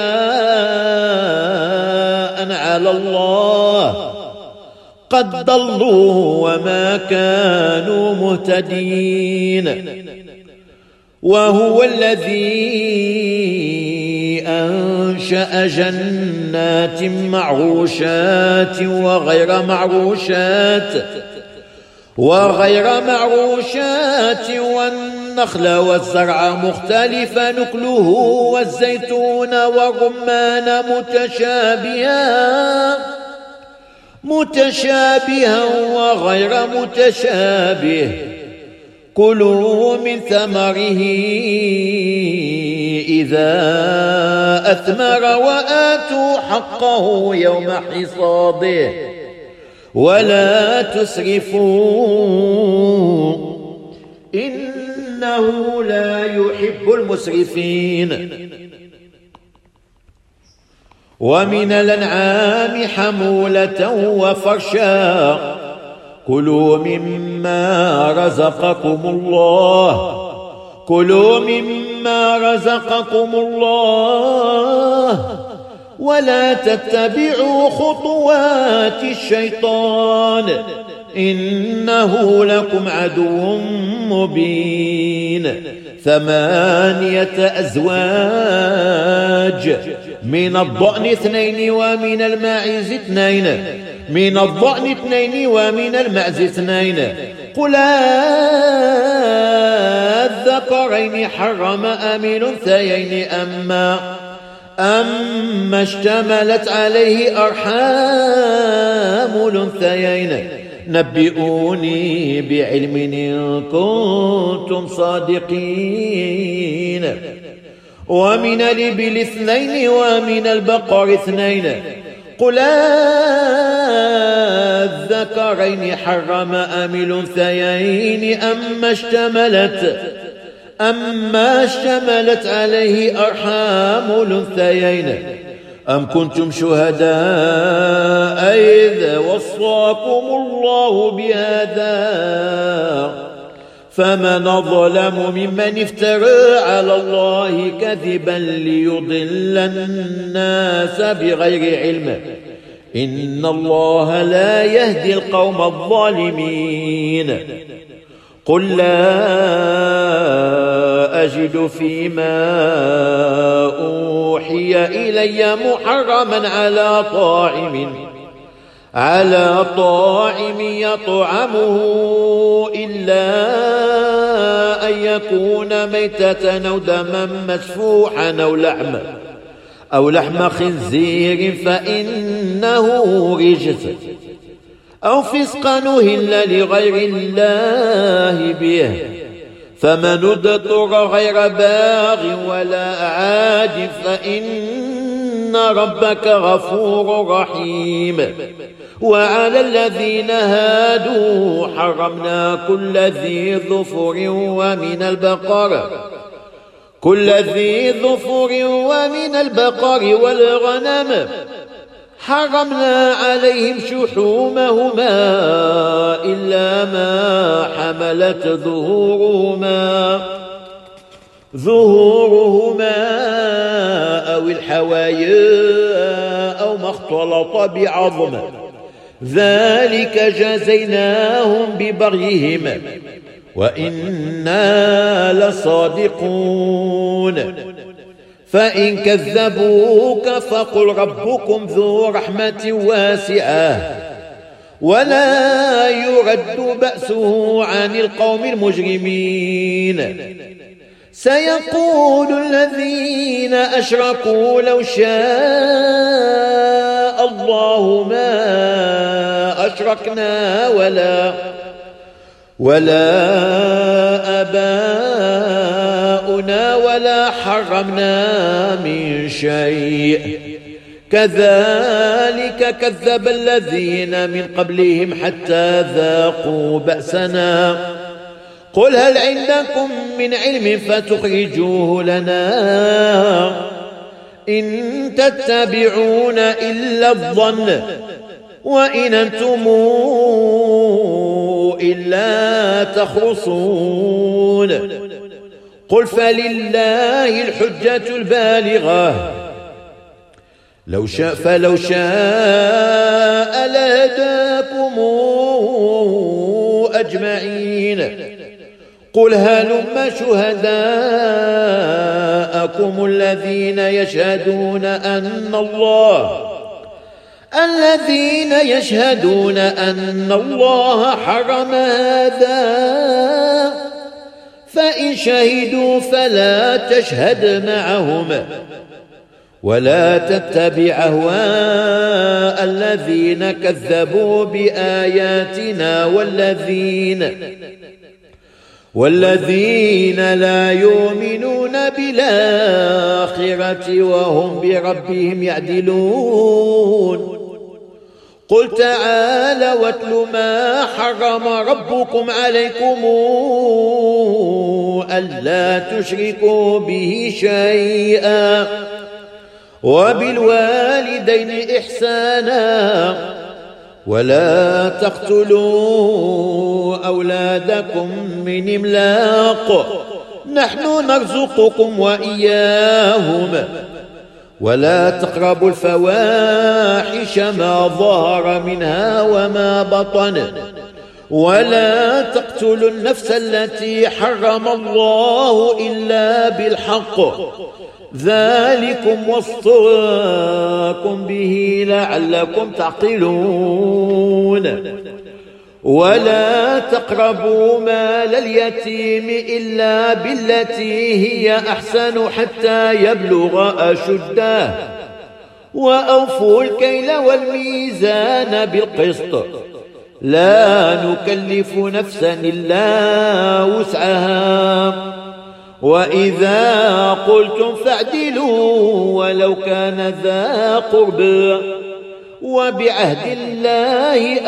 افتراء على الله قد ضلوا وما كانوا مهتدين وهو الذي أنشأ جنات معروشات وغير معروشات وغير معروشات والنخل والزرع مختلفا نكله والزيتون والرمان متشابها متشابها وغير متشابه كلوا من ثمره إذا أثمر وآتوا حقه يوم حصاده ولا تسرفوا إنه لا يحب المسرفين ومن الأنعام حمولة وفرشا كلوا مما رزقكم الله كلوا مما رزقكم الله ولا تتبعوا خطوات الشيطان إنه لكم عدو مبين ثمانية أزواج من الضأن اثنين ومن الماعز اثنين من الضأن اثنين ومن المعز اثنين قل الذكرين حرم أم الأنثيين أما أما اشتملت عليه أرحام الأنثيين نبئوني بعلم إن كنتم صادقين. ومن الإبل اثنين ومن البقر اثنين قل الذكرين حرم أم الأنثيين أما اشتملت أما اشتملت عليه أرحام الأنثيين أم كنتم شهداء إذ وصاكم الله بهذا فمن ظلم ممن افترى على الله كذبا ليضل الناس بغير علم إن الله لا يهدي القوم الظالمين. قل لا أجد فيما أوحي إلي محرما على طاعم على طاعم يطعمه إلا أن يكون ميتة أو دما مسفوحا أو لحم أو لحم خنزير فإنه رجس أو فسقا أهل لغير الله به فمن اضطر غير باغ ولا عاد فإن ربك غفور رحيم. وعلى الذين هادوا حرمنا كل ذي ظفر ومن البقر كل ذي ظفر ومن البقر والغنم حرمنا عليهم شحومهما إلا ما حملت ظهورهما ظهورهما أو الحوايا أو ما اختلط بعظم ذلك جزيناهم ببغيهم وإنا لصادقون. فإن كذبوك فقل ربكم ذو رحمة واسعة ولا يرد بأسه عن القوم المجرمين. سيقول الذين أشركوا لو شاء الله ما أشركنا ولا ولا آباؤنا ولا حرمنا من شيء كذلك كذب الذين من قبلهم حتى ذاقوا بأسنا. قل هل عندكم من علم فتخرجوه لنا إن تتبعون إلا الظن وإن أنتم إلا تخرصون. قل فلله الحجة البالغة لو شاء فلو شاء لهداكم أجمعين. قل هلم شهداءكم الذين يشهدون أن الله الذين يشهدون أن الله حرم هذا فإن شهدوا فلا تشهد معهم ولا تتبع أهواء الذين كذبوا بآياتنا والذين والذين لا يؤمنون بالآخرة وهم بربهم يعدلون. قل تعالى واتل ما حرم ربكم عليكم ألا تشركوا به شيئا وبالوالدين إحسانا ولا تقتلوا أولادكم من إملاق نحن نرزقكم وإياهم ولا تقربوا الفواحش ما ظهر منها وما بطن ولا تقتلوا النفس التي حرم الله إلا بالحق ذلكم وصاكم به لعلكم تعقلون. ولا تقربوا مال اليتيم إلا بالتي هي أحسن حتى يبلغ أشده وأوفوا الكيل والميزان بالقسط لا نكلف نفسا إلا وسعها وإذا قلتم فاعدلوا ولو كان ذا قربى وبعهد الله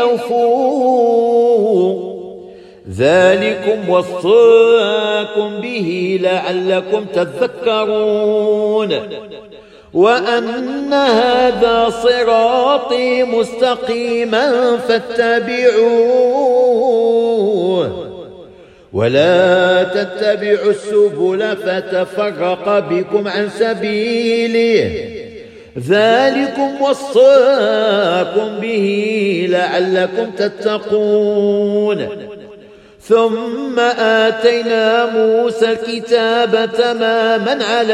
أوفوا ذلكم وصاكم به لعلكم تذكرون وأن هذا صراطي مستقيما فاتبعوه ولا تتبعوا السبل فتفرق بكم عن سبيله ذلكم وصاكم به لعلكم تتقون ثم آتينا موسى الكتاب تماما على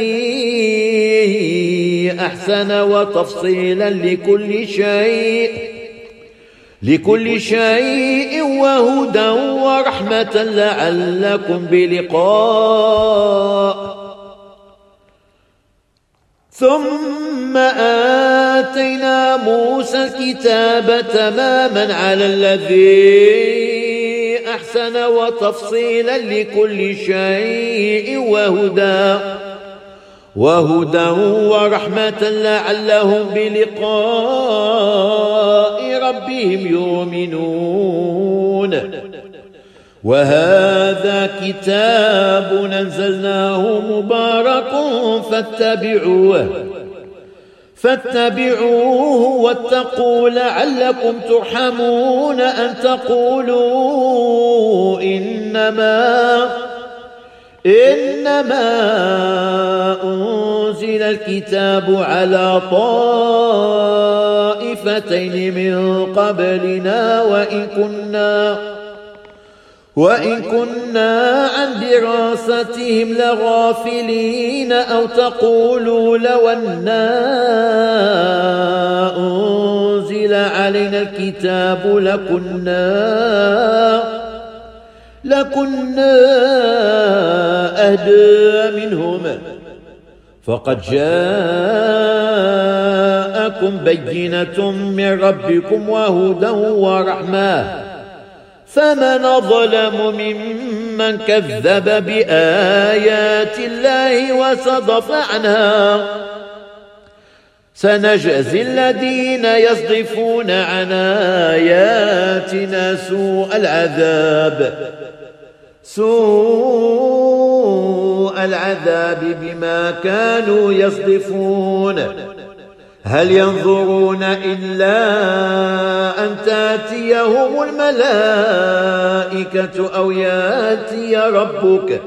الذي أحسن وتفصيلا لكل شيء لكل شيء وهدى ورحمة لعلكم بلقاء ثم آتينا موسى الكتاب تماما على الذي أحسن وتفصيلا لكل شيء وهدى وهدى ورحمة لعلهم بلقاء ربهم يؤمنون وهذا كتاب أنزلناه مبارك فاتبعوه فاتبعوه واتقوا لعلكم ترحمون أن تقولوا إنما إنما أنزل الكتاب على طائفتين من قبلنا وإن كنا وإن كنا عن دراستهم لغافلين أو تقولوا لو أنا أنزل علينا الكتاب لكنا لكنا أهدى منهم فقد جاءكم بينة من ربكم وهدى ورحمة فمن ظلم ممن كذب بآيات الله وصدف عنها سنجزي الذين يصدفون عن آياتنا سوء العذاب سوء العذاب بما كانوا يصدفون هل ينظرون إلا أن تأتيهم الملائكة أو يأتي ربك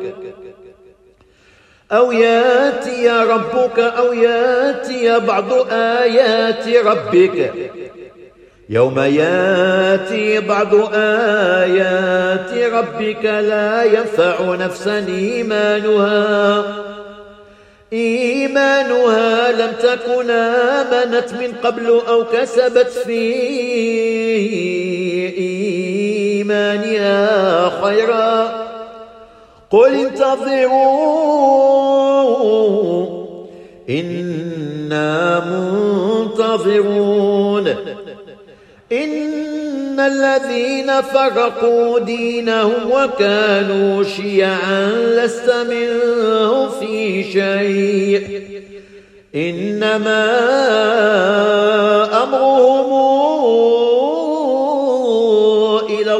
أو يأتي ربك أو يأتي بعض آيات ربك يوم يأتي بعض آيات ربك لا ينفع نفسا إيمانها إيمانها لم تكن آمنت من قبل أو كسبت في إيمانها خيرا قل انتظروا إنا منتظرون إن الذين فرقوا دينهم وكانوا شيعا لست منهم في شيء إنما أمرهم إلى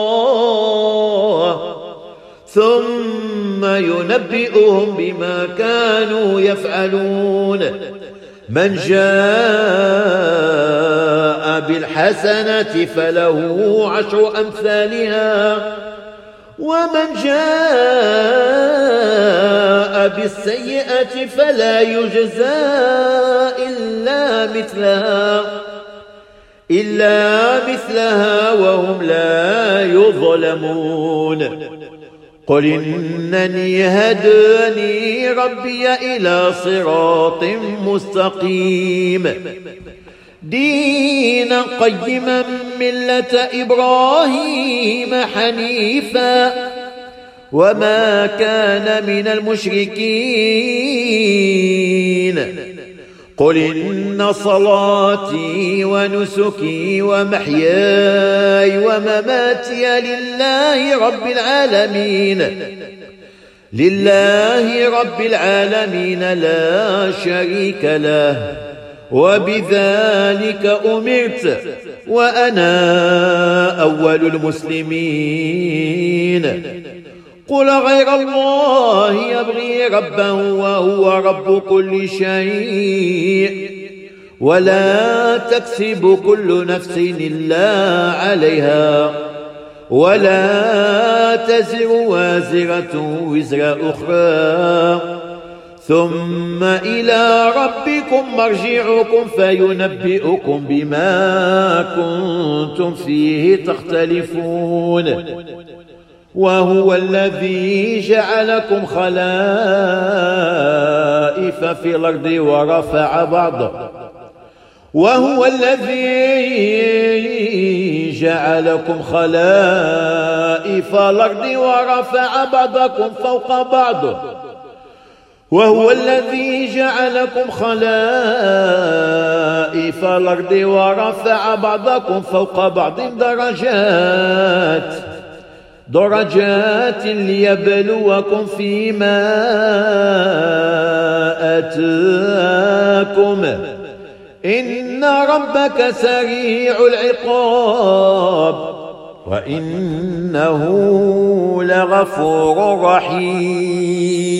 الله ثم ينبئهم بما كانوا يفعلون من جاء بالحسنة فله عشر أمثالها ومن جاء بالسيئة فلا يجزى إلا مثلها إلا مثلها وهم لا يظلمون قل إنني هداني ربي إلى صراط مستقيم دينا قيما ملة إبراهيم حنيفا وما كان من المشركين قل إن صلاتي ونسكي ومحياي ومماتي لله رب العالمين لله رب العالمين لا شريك له وبذلك أمرت وأنا أول المسلمين قل غير الله يبغي ربا وهو رب كل شيء ولا تكسب كل نفس إلا عليها ولا تزر وازرة وزر أخرى ثم إلى ربكم مرجعكم فينبئكم بما كنتم فيه تختلفون وهو الذي جعلكم خلائف في الأرض ورفع بعض وهو الذي جعلكم خلائف الأرض ورفع بعضكم فوق بعض وهو الذي جعلكم خلائف الأرض ورفع بعضكم فوق بعض درجات درجات ليبلوكم فيما آتاكم إن ربك سريع العقاب وإنه لغفور رحيم.